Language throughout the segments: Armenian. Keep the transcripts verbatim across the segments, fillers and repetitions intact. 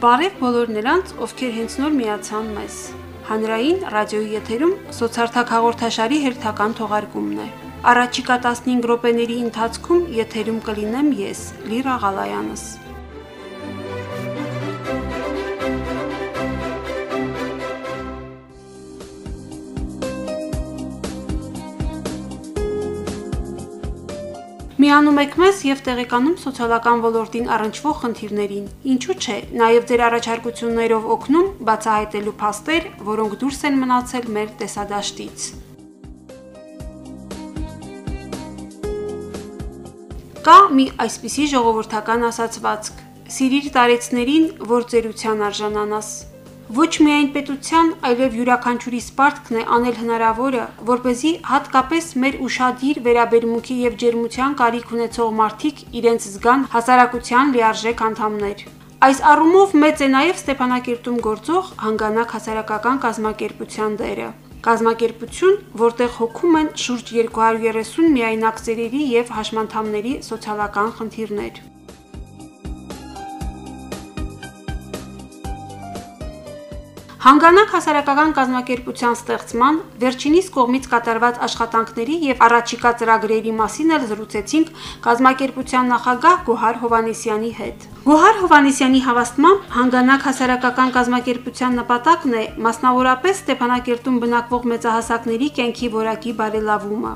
Բարև բոլոր նրանց, ովքեր հենց նոր միացան մեզ։ Հանրային ռադիոյի եթերում սոցարթակ հաղորդաշարի հերթական թողարկումն է։ Առաջիկա տասնհինգ րոպեների ընթացքում եթերում կլինեմ ես, Լիրա Ղալայանս։ Միանում եք մեզ եւ տեղեկանում սոցիալական ոլորտին առնչվող խնդիրներին։ Ինչու՞ չէ, նաեւ ձեր առաջարկություններով օգնում բացահայտելու փաստեր, որոնք դուրս են մնացել մեր տեսադաշտից։ Կա մի այսպիսի ժողովրդական ասացվածք. «Սիրիր տարեցներին, որ ծերության արժանանաս»։ Ոչ միայն պետության, այլև յուրաքանչյուրի սպարտքն է անել հնարավորը, որպեսզի հատկապես մեր ուշադիր վերաբերմունքի եւ ջերմության կարիք ունեցող մարդիկ իրենց զգան հասարակության լիարժեք անդամներ։ Այս առումով մեծ է նաեւ Ստեփանակերտում գործող հանգանակ հասարակական կազմակերպության դերը։ Կազմակերպություն, որտեղ հոգում են շուրջ երկու հարյուր երեսուն միայնակ ծերերի եւ հաշմանդամների սոցիալական խնդիրներ։ Հանգանակ հասարակական կազմակերպության ստեղծման, վերջինիս կողմից կատարված աշխատանքների եւ առաջիկա ծրագրերի մասին էլ զրուցեցինք կազմակերպության նախագահ Գոհար Հովհաննիսյանի հետ։ Գոհար Հովհաննիսյանի հավաստմամբ հանգանակ հասարակական կազմակերպության նպատակն է մասնավորապես Ստեփանակերտում բնակվող մեծահասակների կյանքի որակի բարելավումը։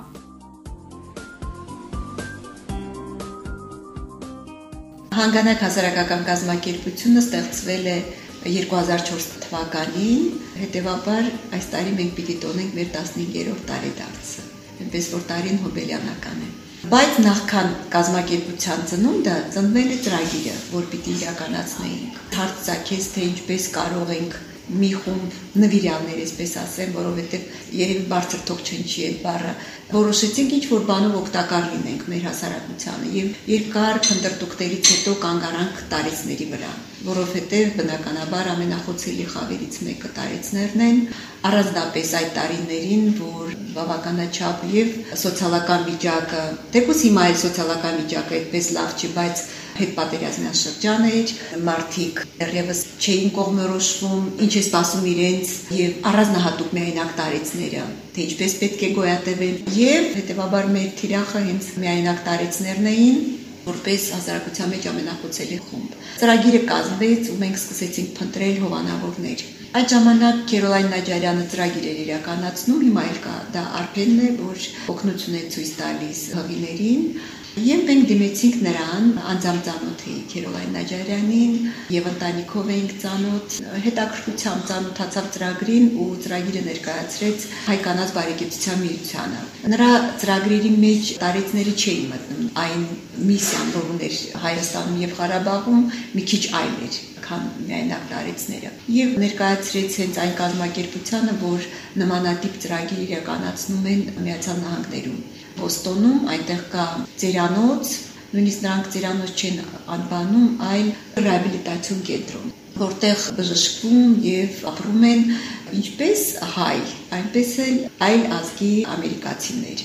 Հանգանակ հասարակական կազմակերպությունը ստեղծվել է երկու հազար չորս թվականին, հետևաբար այս տարի մենք պիտի տոնենք մեր տասնհինգերորդ տարեդարձը, այնպես որ տարին հոբելյանական է։ Բայց նախքան կազմակերպության ծնունդը ծնվել է ծրագիրը, որ պիտի իրականացնեինք։ Հարց ծագեց, թե ինչպես կարող ենք մի խումբ նվիրյալներ, այսպես ասեմ, որովհետև երևի բարձր թող չնչի այդ բառը, որոշեցինք ինչ-որ բանով օգտակար լինենք մեր հասարակությանը եւ երկար քննարկումներից հետո կանգ առանք տարեցների վրա, որովհետև բնականաբար ամենախոցելի խավերից մեկը տարեցներն են, առանձնապես այդ տարիներին, որ բավականաչափ եւ սոցիալական վիճակը, թեկուզ հիմա էլ սոցիալական վիճակը այդպես լավ չի, բայց հետպատերազմյան շրջան էր, մարդիկ դեռևս չէին կողմնորոշվում, ինչ է սպասում իրենց եւ առանձնահատուկ միայնակ տարեցները, թե ինչպես պետք է գոյատևել, եւ հետեւաբար մեր թիրախը հենց միայնակ տարեցներն էին, որպես հասարակության մեջ ամենախոցելի խումբ։ Ծրագիրը կազմվեց ու մենք սկսեցինք փնտրել հովանավորներ։ Այդ ժամանակ Քերոլայն Նաջարյանը ծրագիր էր իրականացնում, հիմա էլ կա, դա Արփենն է, որ օգնություն է ցույց տալիս հղիներին։ Եվ մենք դիմեցինք նրան, անձամբ ծանոթ էի Քերոլայն Նաջարյանին եւ ընտանիքով էինք ծանոթ, հետաքրքրությամբ ծանոթացավ ծրագրին ու ծրագիրը ներկայացրեց Հայ-կանանց բարեկեցության միությանը։ Նրա ծրագրերի մեջ տարեցները չէին մտնում, այն միսիան, որ ուներ Հայաստանում եւ Ղարաբաղում, մի քիչ այլ էր, քան միայնակ տարեցները։ Եվ ներկայացրեց հենց այն կազմակերպությանը, որ նմանատիպ ծրագիր իրականացնում են Միացյալ Նահանգներում։ Բոստոնում այնտեղ կա ծերանոց, նույնիսկ նրանք ծերանոց չեն անվանում, այլ ռեաբիլիտացիոն կենտրոն, որտեղ բժշկվում եւ ապրում են ինչպես հայ, այնպես էլ այլ ազգի ամերիկացիներ։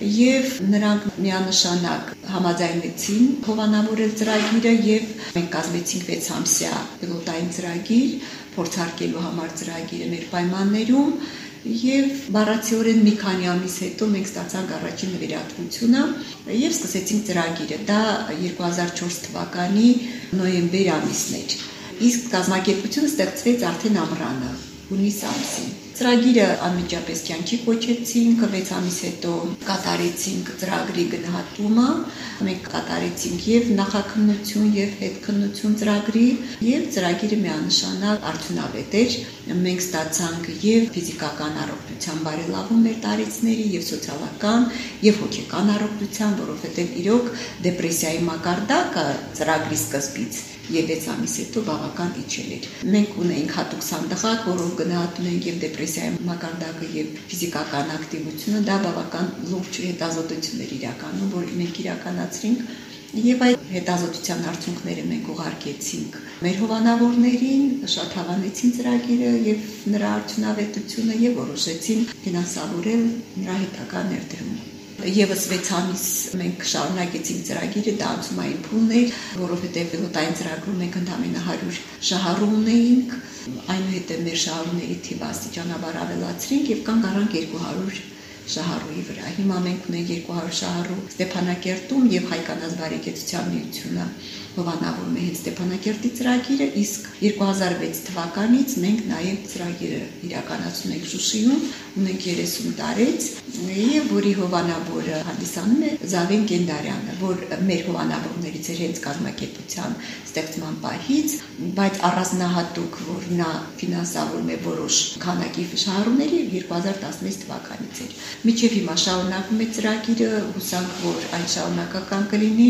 Եվ նրանք միանշանակ համաձայնեցին հովանավորել ծրագիրը եւ մենք կազմեցինք վեց ամսյա պիլոտային ծրագիր, փորձարկելու համար ծրագիրը մեր պայմաններում եւ բառացիորեն մի քանի ամիս հետո մենք ստացանք առաջին նվիրատվությունը եւ սկսեցինք ծրագիրը։ Դա երկու հազար չորս թվականի նոյեմբեր ամիսն էր։ Իսկ կազմակերպությունը ստեղծվեց արդեն ամռանը, հունիս ամսին։ Ծրագիրը անմիջապես կյանքի կոչեցինք, վեց ամիս հետո կատարեցինք ծրագրի գնահատումը, մենք կատարեցինք եւ նախաքննություն եւ հետքննություն ծրագրի եւ ծրագիրը միանշանակ արդյունավետ էր։ Մենք ստացանք եւ ֆիզիկական առողջության բարելավում մեր տարեցների եւ սոցիալական եւ հոգեկան առողջության, որովհետեւ իրոք դեպրեսիայի մակարդակը ծրագրի սկզբից եւ վեց ամիս հետո բավական իջել էր։ Մենք ունեինք հատուկ սանդղակ, որով գնահատում ենք եւ դեպրեսիայի մակարդակը եւ ֆիզիկական ակտիվությունը, դա բավական լուրջ հետազոտություններ իրականում, որ մենք իրականացրինք եւ այդ հետազոտության արդյունքները մենք ուղարկեցինք մեր հովանավորներին, շատ հավանեցին ծրագիրը եւ նրա արդյունավետությունը եւ որոշեցին ֆինանսավորել նրա հետագա ներդրումը։ Եվս վեց ամիս մենք շարունակեցինք ծրագիրը, դա անցումային փուլն էր, որովհետև պիլոտային ծրագրում մենք ընդամենը հարյուր շահառու ունեինք, այնուհետև մեր շահառուների թիվը աստիճանաբար ավելացրինք եւ կանգ առանք երկու հարյուր շահառուի վրա։ Հիմա մենք ունենք երկու հարյուր շահառու Ստեփանակերտում եւ Հայ-կանանց բարեկեցության միությունը հովանավորում է հենց Ստեփանակերտի ծրագիրը, իսկ երկու հազար վեց թվականից մենք նաեւ ծրագիրը իրականացնում ենք Շուշիում, ունենք երեսուն տարեց եւ որի հովանավորը հանդիսանում է Զավեն Գենդարյանը, որ մեր հովանավորներից էր հենց կազմակերպության ստեղծման պահից, բայց առանձնահատուկ որ նա ֆինանսավորում է որոշ քանակի շահառուների երկու հազար տասնվեց թվականից էր։ Միջև հիմա շարունակվում է ծրագիրը, հուսանք որ այն շարունակական կլինի։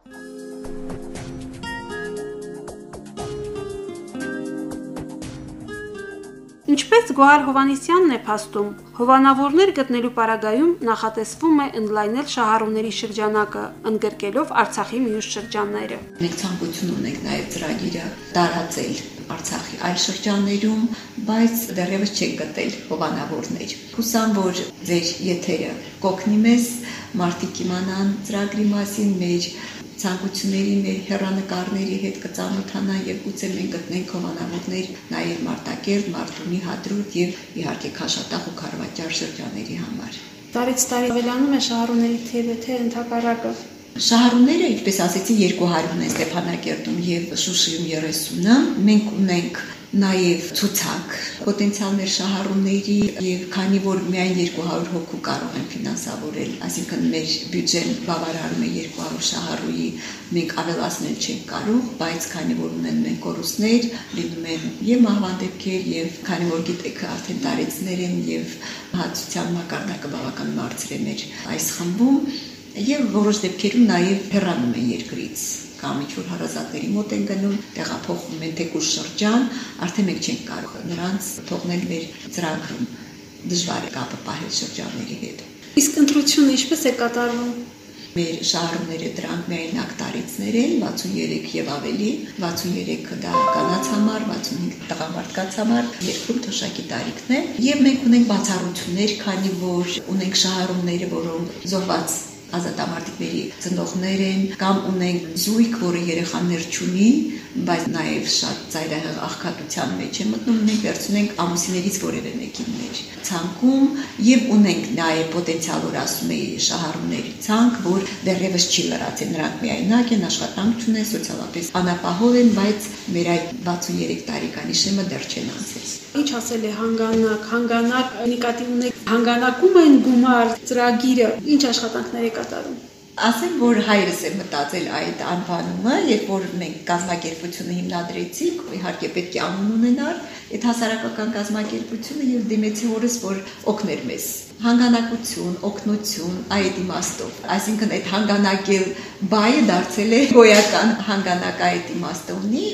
Ինչպես Գոհար Հովհաննիսյանն է փաստում, հովանավորներ գտնելու պարագայում նախատեսվում է ընդլայնել շահառուների շրջանակը, ընդգրկելով Արցախի մյուս շրջանները։ Մենք ցանկություն ունենք նաև ծրագիրը տարածել Արցախի այլ շրջաններում, բայց դեռևս չենք գտել հովանավորներ։ Հուսամ, որ ձեր եթերը կօգնի մեզ մարդիկ իմանան ծրագրի մասին, մեր ցանկությունների, մեր հեռանկարների հետ կծանոթանան եւ գուցե մենք գտնենք հովանավորներ նաև Մարտակերտ, Մարտունի, Հադրութ եւ իհարկե Քաշաթաղ ու Քարվաճար շրջանների համար։ Տարից տարի ավելանում է շահառուների թիվը, թե ընդհակառակը։ Շահառուները, ինչպես ասեցի, երկու հարյուր են Ստեփանակերտում եւ Շուշիում երեսունը։ Մենք ունենք նաև ցուցակ պոտենցիալ մեր շահառուների եւ քանի որ միայն երկու հարյուր հոգու կարող են ֆինանսավորել, այսինքն մեր բյուջեն բավարարում է երկու հարյուր շահառուի, մենք ավելացնել չենք կարող, բայց քանի որ ունեն մենք կորուստներ, լինում են եւ մահվան դեպքեր եւ քանի որ գիտեք արդեն տարեցներ են եւ հացության մակարդակը բավական բարձր է մեր այս խմբում եւ որոշ դեպքերում նաեւ հեռանում են երկրից կամ ինչ-որ հարազատների մոտ են գնում, տեղափոխվում են թեկուզ շրջան, արդեն մենք չենք կարող նրանց թողնել մեր ծրագրում, դժվար է կապը պահել շրջանների հետ։ Իսկ ընտրությունը ինչպես է կատարվում։ Մեր շահառուները դրանք միայնակ տարիցներ են, վաթսուններեք եւ ավելի, վաթսուններեքը դա կանանց համար, վաթսունհինգ տղամարդկանց համար, երկում թոշակի տարիքն է, եւ մենք ունենք բացառություններ, քանի որ ունենք շահառուները, որոնք զոհված ազատամարտիկների ծնողներ են կամ ունենք զույգ, որը երեխաներ չունի, բայց նաև շատ ծայրահեղ աղքատության մեջ է մտնում, մենք վերցնենք ամուսիններից որևէ մեկին մեր ցանկում եւ ունենք նաև պոտենցիալ, որ ասում էի շահառուների ցանկ, որ դեռևս չի լրացել, նրանք միայնակ են, աշխատանք չունեն, սոցիալապես անապահով են, բայց մեր այդ վաթսուններեք տարեկանի շեմը դեռ չեն անցել։ Ինչ ասել է հանգանակ, հանգանակ նկատի ունեք, հանգանակում են գումար ծրագիրը, ինչ աշխատանքներ է կատարում։ Ասեմ, որ հայրս է մտածել այդ անվանումը, երբ որ մենք կազմակերպությունը հիմնադրեցինք, իհարկե պետք է անուն ունենալ, այդ հասարակական կազմակերպությունը եւ դիմեցի հորս, որ օգներ մեզ։ Հանգանակություն, օգնություն, այդ իմաստով։ Այսինքն այդ հանգանակել բայը դարձել է գոյական հանգանակ այդ իմաստը ունի։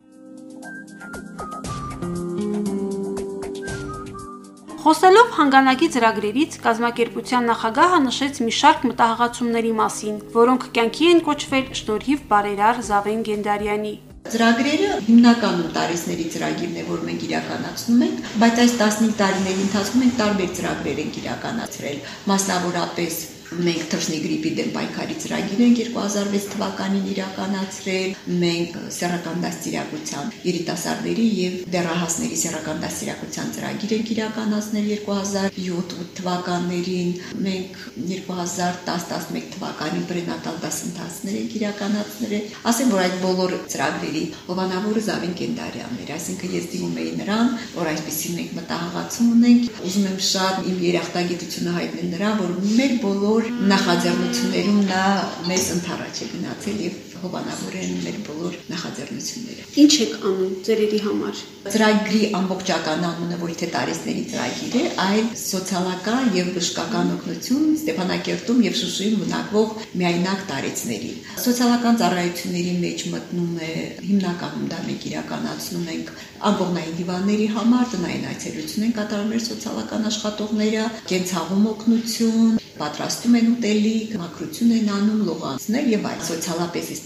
Խոսելով հանգանակի ծրագրերից, կազմակերպության նախագահը նշեց մի շարք մտահղացումների մասին, որոնք կյանքի են կոչվել շնորհիվ բարերար Զավեն Գենդարյանի։ Ծրագրերը հիմնականում տարիցների ծրագիրն է, որ մենք իրականացնում ենք, բայց այս տասնհինգ տարիների ընթացքում մենք տարբեր ծրագրեր ենք իրականացրել, մասնավորապես մենք թռչնի գրիպի դեմ պայքարի ծրագիր ենք երկու հազար վեց թվականին իրականացրել, մենք սեռական դաստիարակության երիտասարդների եւ դեռահասների սեռական դաստիարակության ծրագիր ենք իրականացնել երկու հազար յոթ թվականներին, մենք երկու հազար տասը տասնմեկ թվականին պրենատալ դասընթացներ ենք իրականացնել։ Ասեմ, որ այդ բոլոր ծրագրերի հովանավորը Զավեն Գենդարյանն էր, այսինքն ես դիմում էի նրան, որ այսպեսի մենք մտահղացում ունենք, ուզում եմ շատ իմ երախտագիտությունը հայտնել նրան, որ մեր բոլոր նախաձեռնություններում նա մեզ ընդառաջ է գնացել եւ հովանավորեն մեր բոլոր նախաձեռնությունները։ Ինչ եք անում ծերերի համար։ Ծրագրի ամբողջական անունը ոչ թե տարիցների ծրագիր է, այլ սոցիալական եւ բժշկական օգնություն Ստեփանակերտում եւ Շուշիում բնակվող միայնակ տարիցների։ Սոցիալական ծառայությունների մեջ մտնում է հիմնականում դա մենք իրականացնում ենք ամբողջային դիվանների համար, տնային այցելություն են կատարում մեր սոցիալական աշխատողները, կենցաղում օգնություն, պատրաստում են ուտելիք, մաքրություն են անում, լողացնել եւ այլ սոցիալապես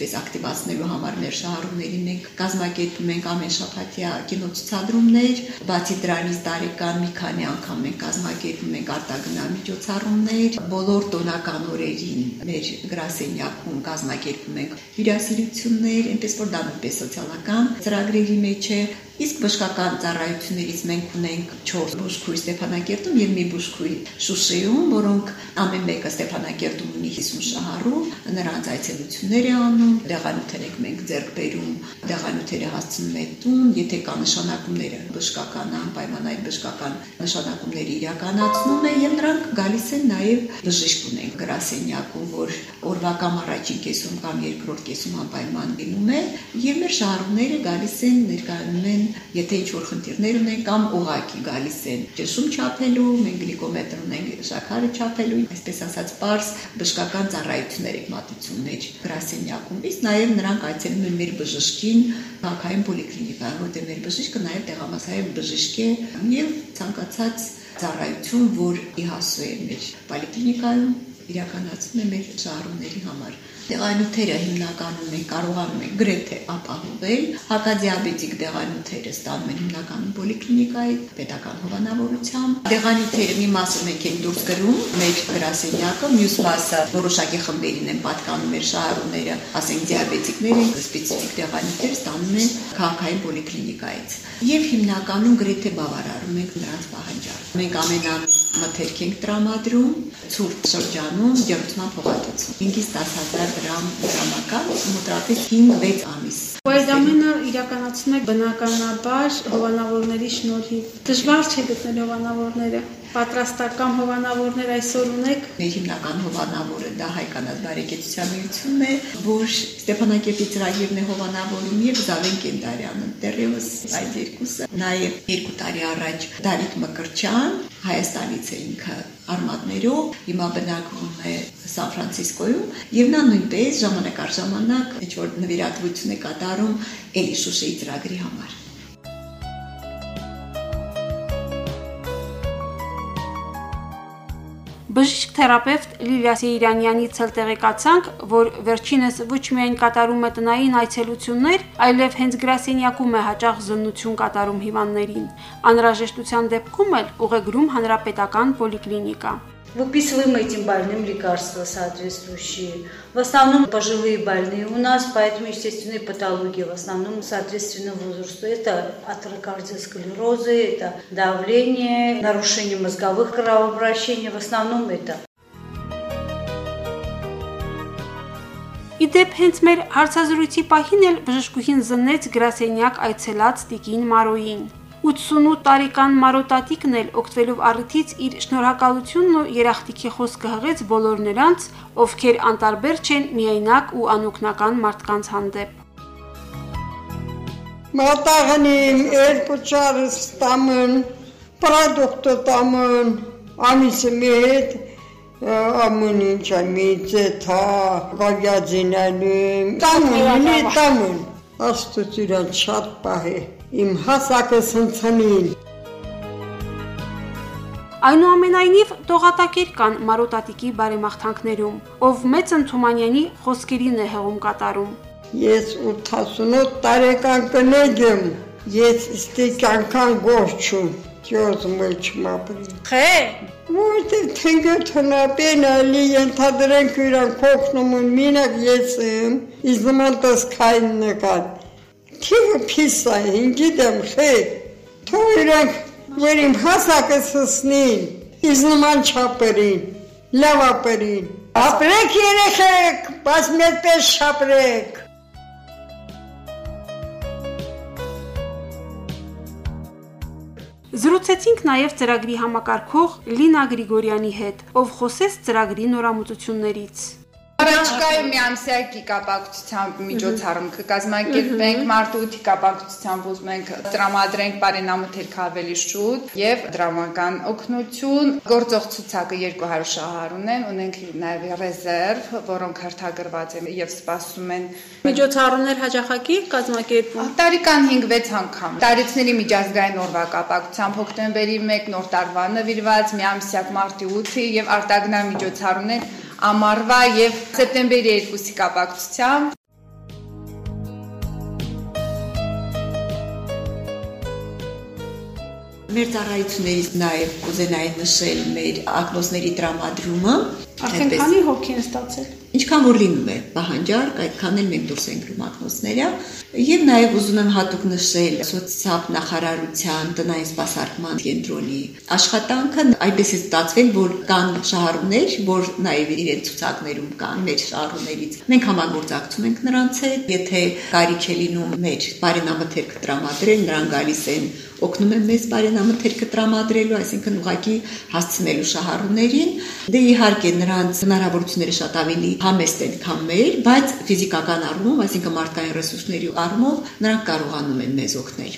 այսպես ակտիվացնելու համար մեր շահառուներին մենք կազմակերպում ենք ամեն շաբաթյա կինոցուցադրումներ, բացի դրանից տարեկան մի քանի անգամ մենք կազմակերպում ենք արտագնալ միջոցառումներ, բոլոր տոնական օրերին մեր գրասենյակում կազմակերպում ենք հյուրասիրություններ, այնպես որ դա նույնպես սոցիալական ծրագրերի մեջ է։ Իսկ բժշկական ծառայություններից մենք ունենք չորս բուժքույր Ստեփանակերտում եւ մի բուժքույր Շուշիում, որոնք ամեն մեկը Ստեփանակերտում ունի հիսուն շահառու, նրանց այցելություններ է անում, դեղանյութեր ենք մենք ձեռք բերում, դեղանյութերը հասցնում ենք տուն, եթե կա նշանակումները բժշկական անպայման այդ բժշկական նշանակումները իրականացնում է եւ նրանք գալիս են նաեւ բժիշկ ունենք գրասենյակում, որ օրվա կամ առաջին կեսում կամ երկրորդ կեսում անպայման լինում է եւ մեր շահառուները գալիս են ներկայանում են եթե ինչ-որ խնդիրներ ունեն կամ ուղղակի գալիս են ճնշում չափելու, մենք գլիկոմետր ունենք շաքարը չափելու, այսպես ասած պարզ բժշկական ծառայություններ եք մատուցում մեր գրասենյակում, իսկ նաև նրանք այցելում են մեր բժշկին քաղաքային պոլիկլինիկան, որտեղ մեր բժիշկը նաև տեղամասային բժիշկ է եւ ցանկացած ծառայություն, որ իհասու է մեր պոլիկլինիկայում իրականացնում է մեր շահառուների համար։ Դեղանյութերը հիմնականում մենք կարողանում ենք գրեթե ապահովել, հակադիաբետիկ դեղանյութերը ստանում են հիմնականում պոլիկլինիկայի պետական հովանավորությամբ։ Դեղանյութերը մի մասը մենք ենք դուրս գրում մեր գրասենյակը, մյուս մասը որոշակի խմբերին են պատկանում մեր շահառուները, ասենք դիաբետիկներ են, սպეციფიկ դեղանյութեր ստանում են քաղաքային պոլիկլինիկայից։ Եվ հիմնականում գրեթե բավարարում ենք նրանց պահանջարկը։ Մենք ամենամեծ մթերք ենք տրամադրում, ցուրտ շրջանում ջերմության փոխհատուցում։ հինգից տասը հազար դրամ դրամական, մոտավորապես հինգ-վեց ամիս։ Այդ ամենը իրականացնում եք բնականաբար հովանավորների շնորհիվ։ Դժվար չէ գտնել հովանավորները։ Պատրաստական հովանավորներ այսօր ունեք։ Մեր հիմնական հովանավորը դա Հայկանաց բարեկեցության միությունն է, որ Ստեփանակերտի ծրագիրն է հովանավորում եւ Զավեն Կենտարյանը։ Դեռևս այդ երկուսը նաեւ երկու տարի առաջ Դավիթ Մկրտչյան Հայաստանից է ինքը արմատներով, հիմա բնակվում է Սան Ֆրանցիսկոյում եւ նա նույնպես ժամանակ առ ժամանակ ինչ-որ նվիրատվություն է կատարում Էլի Շուշիի ծրագրի համար։ Բժիշկ թերապևտ Լիլիա Սեյրանյանից էլ տեղեկացանք, որ վերջինս ոչ միայն կատարում է տնային այցելություններ, այլև հենց գրասենյակում է հաճախ զննություն катарում հիվանդներին։ Անհրաժեշտության դեպքում էլ ուղեգրում հանրապետական պոլիկլինիկա։ Выписываем этим больным лекарства соответствующие. В основном пожилые больные у нас, поэтому естественные патологии, в основном соответственно возрасту. Это атеросклерозы, это давление, нарушение мозговых кровообращений, в основном это. Իդեպ հենց մեր հարցազրույցի պահին էլ բժշկուհին զննեց գրասենյակ այցելած Տիկին Մարոյին։ ութսունութ տարեկան Մարոտատիկն էլ օգտվելով առիթից իր շնորհակալությունն ու երախտիկի խոսքը հղեց բոլոր նրանց, ովքեր անտարբեր չեն միայնակ ու անօգնական մարդկանց հանդեպ։ Մատաղնին երկու չարս տամն, պրոդուկտը տամն, ամիսը մի հետ, ամեն ինչ ամիցը թա, գագյadzինալում, տամն, մի տամն, աստուց իրան շատ պահ է։ Իմ հասակս հնցնին։ Այնուամենայնիվ տողատակեր կան Մարոտատիկի բարեմաղթանքներում, ով մեծ Թումանյանի խոսքերին է հեղում կատարում։ Ես ութասունութ տարեկան կնեգեմ, ես ստիկանքան գործում, ճոզում էլ չմապրին։ Խե։ Որտեղ թենգեթնա պենալի ենթադրենք իրան կողնում են մինակ ես եմ, իզնման տսկային նկատ։ Թիվը պիսա են, գիտեմ խետ, թող իրանք, որ իմ հասակս հսնին, իզնման չապրին, լավ ապրին, ապրեք երեխեք, բաց մեզ պես շապրեք։ Զրուցեցինք նաև ծրագրի համակարգող Լինա Գրիգորյանի հետ, ով խոսեց ծրագրի նորամուծություններից։ Առաջկայում միամսյակի կապակցությամբ միջոցառում կկազմակերպենք, մարտի ութի կապակցությամբ ուզում ենք տրամադրենք բարենամութերք ավելի շուտ եւ դրամական օգնություն։ Գործող ցուցակը երկու հարյուր շահառ ունեն, ունենք նաեւ ռեզերվ, որոնք հերթագրված են եւ սպասում են։ Միջոցառումներ հաջախակի կազմակերպում։ Տարեկան հինգ-վեց անգամ։ Տարեցների միջազգային օրվա կապակցությամբ հոկտեմբերի մեկ նոր տարվա նվիրված միամսյակ մարտի ութի եւ արտագնալ միջոցառումներ ամառվա եւ սեպտեմբերի երկուսի կապակցությամբ Մեր ծառայություններից նաև կուզենայի նշել մեր ակնոցների տրամադրումը։ Արդեն քանի հոգի են ստացել։ Ինչքան որ լինում է պահանջարկ, այդքան էլ մենք դուրս ենք գրում ակնոցները։ Եվ նաև ուզում եմ հատուկ նշել սոցիալ նախարարության տնային սպասարկման կենտրոնի աշխատանքը, այդպես է ստացվել, որ կան շահառուներ, որ նաև իրենց ցուցակներում կան մեր շահառուներից։ Մենք համագործակցում ենք նրանց հետ, եթե կարիք է լինում մեր բարենամթերքը տրամադրել, նրանք գալիս են օգնում են մեզ բարենամթերքը տրամադրելու, այսինքն ուղղակի հասցնելու շահառուներին։ Դե իհարկե նրանց հնարավորությունները շատ ավելի համեստ են, քան մեր, բայց ֆիզիկական առումով, այսինքն մարդկային ռեսուրսների առումով նրանք կարողանում են մեզ օգնել։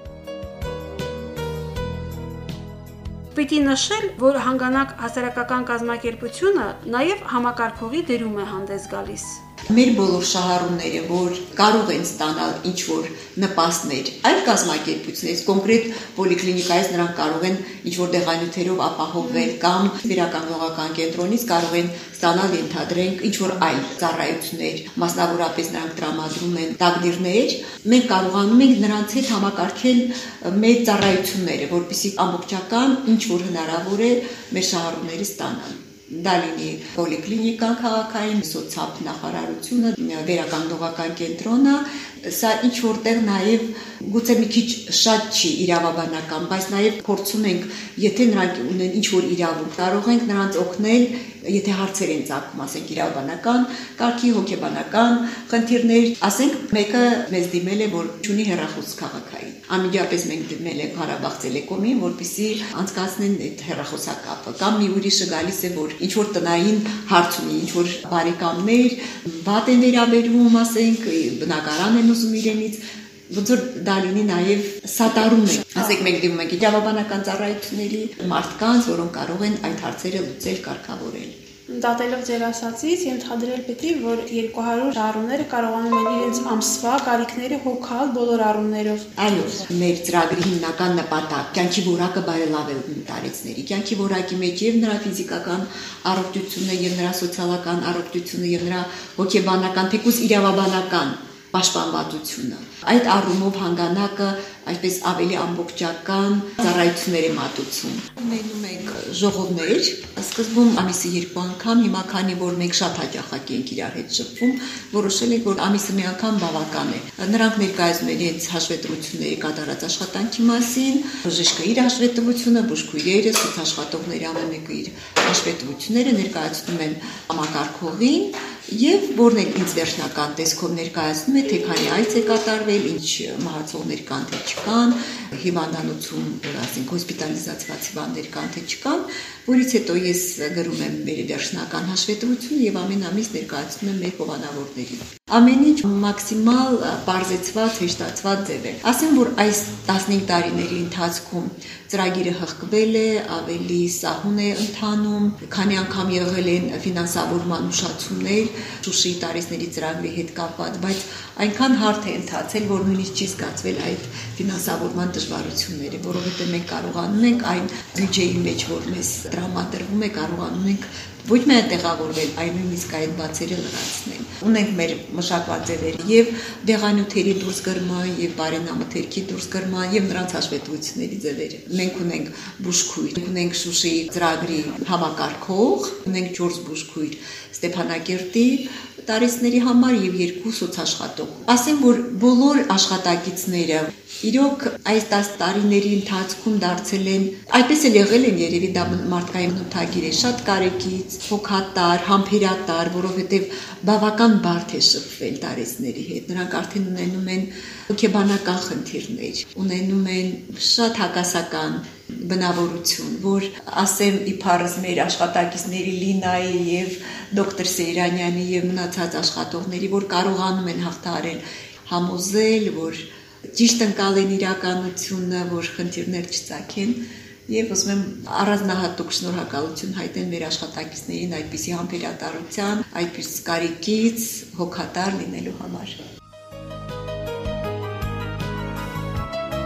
Պիտի նշել, որ հանգանակ հասարակական կազմակերպությունը նաև համակարգողի դերում է հանդես գալիս։ Մեր բոլոր շահառուները, որ կարող են ստանալ ինչ-որ նպաստներ այլ կազմակերպություններից, կոնկրետ պոլիկլինիկայից նրանք կարող են ինչ-որ դեղանյութերով ապահովել կամ վերականգնողական կենտրոնից կարող են ստանալ, ենթադրենք, ինչ-որ այլ ծառայություններ, մասնավորապես նրանք տրամադրում են տակդիրներ, մենք կարողանում ենք նրանց հետ համակարգել մեր ծառայությունները, որպեսզի ամբողջական ինչ-որ հնարավոր է մեր շահառուները ստանան։ Դա լինի պոլիկլինիկան քաղաքային, սոցիալ նախարարությունը, վերականգնողական կենտրոնը, սա ինչ որտեղ նաև գուցե մի քիչ շատ չի իրավաբանական, բայց նաև փորձում ենք, եթե նրանք ունեն ինչ-որ իրավունք, կարող ենք նրանց օգնել, եթե հարցեր են ծագում, ասենք իրավաբանական, կարգի հոգեբանական խնդիրներ, ասենք մեկը մեզ դիմել է, որ ունի հեռախոս քաղաքային։ Անմիջապես մենք դիմել ենք Ղարաբաղ Տելեկոմին, որպեսզի անցկացնեն այդ հեռախոսակապը, կամ մի ուրիշը գալիս է, որ ինչ որ տնային հարց ունի, ինչ որ բարեկամներ, վատ են վերաբերվում, ասենք, բնակարան են ուզում իրենից, ոնց որ դա լինի նաև սատարում է։ Ասենք մենք դիմում ենք իրավաբանական ծառայությունների մարդկանց, որոնք կարող են այդ հարցերը լուծել, կարգավորել։ Դատելով ձեր ասածից, ենթադրել պետք է, որ երկու հարյուր շահառուները կարողանում են իրենց ամսվա կարիքները հոգալ բոլոր առումներով։ Այո, մեր ծրագրի հիմնական նպատակ կյանքի որակը բարելավել տարեցների, կյանքի որակի մեջ եւ նրա ֆիզիկական առողջությունը, եւ նրա սոցիալական առողջությունը, եւ նրա հոգեբանական, թեկուզ իրավաբանական պաշտպանվածությունը։ Այդ առումով հանգանակը այսպես ավելի ամբողջական ծառայություններ է մատուցում։ Ունենում ենք ժողովներ, սկզբում ամիսը երկու անգամ, հիմա քանի որ մենք շատ հաճախակի ենք իրար հետ շփվում, որոշել ենք, որ ամիսը մի անգամ բավական է։ Նրանք ներկայացնում են իրենց հաշվետվությունների կատարած աշխատանքի մասին, բժիշկը իր հաշվետվությունը, բուժքույրերը, սոցաշխատողները ամեն մեկը իր հաշվետվությունները ներկայացնում են համակարգողին եւ որն էլ ինձ վերջնական տեսքով ներկայացնում է, թե քանի այց է կատարվել, ինչ մահացողներ կան, թե չկան, հիվանդանոցում, ասենք հոսպիտալիզացված հիվանդներ կան, թե չկան, որից հետո ես գրում եմ մեր վերջնական հաշվետվությունը եւ ամեն ամիս ներկայացնում եմ մեր հովանավորներին։ Ամեն ինչ մաքսիմալ բարձեցված, հեշտացված ձև է։ Ասեմ, որ այս տասնհինգ տարիների ընթացքում ծրագիրը հղկվել է, ավելի սահուն է ընթանում, քանի անգամ եղել են ֆինանսավորման ուշացումներ Շուշիի տարիների ծրագրի հետ կապված, բայց այնքան հարթ է ընթացել, որ նույնիսկ չի զգացվել այդ ֆինանսավորման դժվարությունները, որովհետև մենք կարողանում ենք այն բյուջեի մեջ, որ մեզ տրամադրվում է, կարողանում ենք ոչ միայն տեղավորվել, այլ նույնիսկ այդ բացերը լրացնել։ Ունենք մեր մշակված ձևերը եւ դեղանյութերի դուրսգրման եւ բարենամթերքի դուրսգրման եւ նրանց հաշվետվությունների ձևերը։ Մենք ունենք բուժքույր, ունենք Շուշիի ծրագրի համակարգող, ունենք չորս բուժքույր Ստեփանակերտի տարեցների համար եւ երկու սոցաշխատող։ Ասեմ, որ բոլոր աշխատակիցները իրոք այս տասը տարիների ընթացքում դարձել են, այդպես էլ եղել են երևի դա մարդկային նյութագիր է, շատ կարեկից, հոգատար, համբերատար, որովհետեւ բավական բարդ է շփվել տարեցների հետ։ Նրանք արդեն ունենում են հոգեբանական խնդիրներ, ունենում են շատ հակասական բնավորություն, որ ասեմ իբարս մեր աշխատակիցների Լինայի եւ դոկտոր Սեյրանյանի եւ մնացած աշխատողների, որ կարողանում են հաղթահարել, համոզել, որ ճիշտ ընկալեն իրականությունը, որ խնդիրներ չծագեն եւ ուզում եմ առանձնահատուկ շնորհակալություն հայտնել մեր աշխատակիցներին այդպիսի համբերատարության, այդպես կարեկից հոգատար լինելու համար։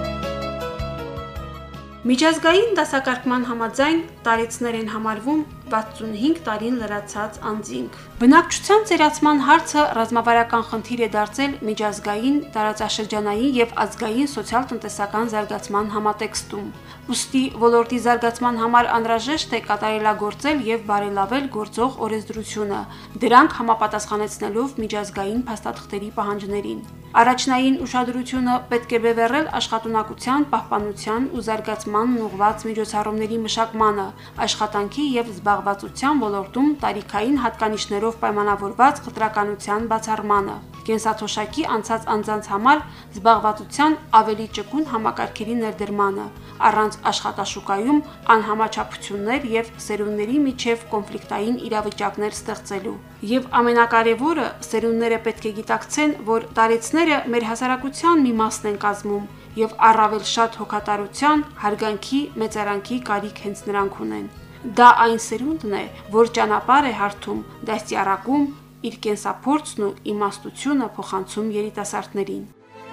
Միջազգային դասակարգման համաձայն տարեցներ են համարվում վաթսունհինգ տարին լրացած անձինք։ Բնակչության ծերացման հարցը ռազմավարական խնդիր է դարձել միջազգային, տարածաշրջանային եւ ազգային սոցիալ-տնտեսական զարգացման համատեքստում։ Ուստի ոլորտի զարգացման համար անհրաժեշտ է կատարելագործել եւ բարելավել գործող օրենսդրությունը, դրանք համապատասխանեցնելով միջազգային փաստաթղթերի պահանջներին։ Առաջնային ուշադրությունը պետք է բևեռել աշխատունակության, պահպանության ու զարգացման ուղղված միջոցառումների մշակմանը, աշխատանքի եւ զբաղվածության ոլորտում տարիքային հատկանիշներով պայմանավորված խտրականության բացառմանը, կենսաթոշակի անցած անձանց համար զբաղվածության ավելի ճկուն համակարգերի ներդրմանը, առանց աշխատաշուկայում անհամաչափություններ եւ սերունդների միջև կոնֆլիկտային իրավիճակներ ստեղծելու։ Եվ ամենակարևորը, սերունդները պետք է գիտակցեն, որ տարեցները մեր հասարակության մի մասն են կազմում եւ առավել շատ հոգատարության, հարգանքի, մեծարանքի կարիք հենց նրանք ունեն։ Դա այն սերունդն է, որ ճանապարհ է հարթում, դաստիարակում, իր կենսափորձն ու իմաստությունը փոխանցում երիտասարդներին։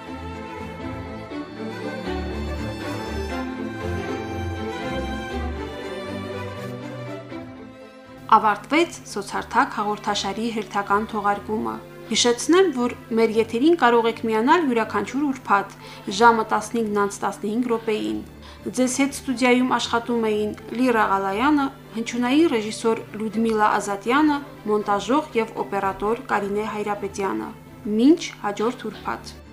Ավարտվեց Սոցարթակ հաղորդաշարի հերթական թողարկումը։ Հիշեցնեմ, որ մեր եթերին կարող եք միանալ յուրաքանչյուր ուրբաթ ժամը տասնհինգն անց տասնհինգ րոպեին։ Ձեզ հետ ստուդիայում աշխատում էին Լիրա Ղալայանը, հնչյունային ռեժիսոր Լյուդմիլա Ազատյանը, մոնտաժող եւ օպերատոր Կարինե Հայրապետյանը։ Մինչ հաջորդ ուրբաթ։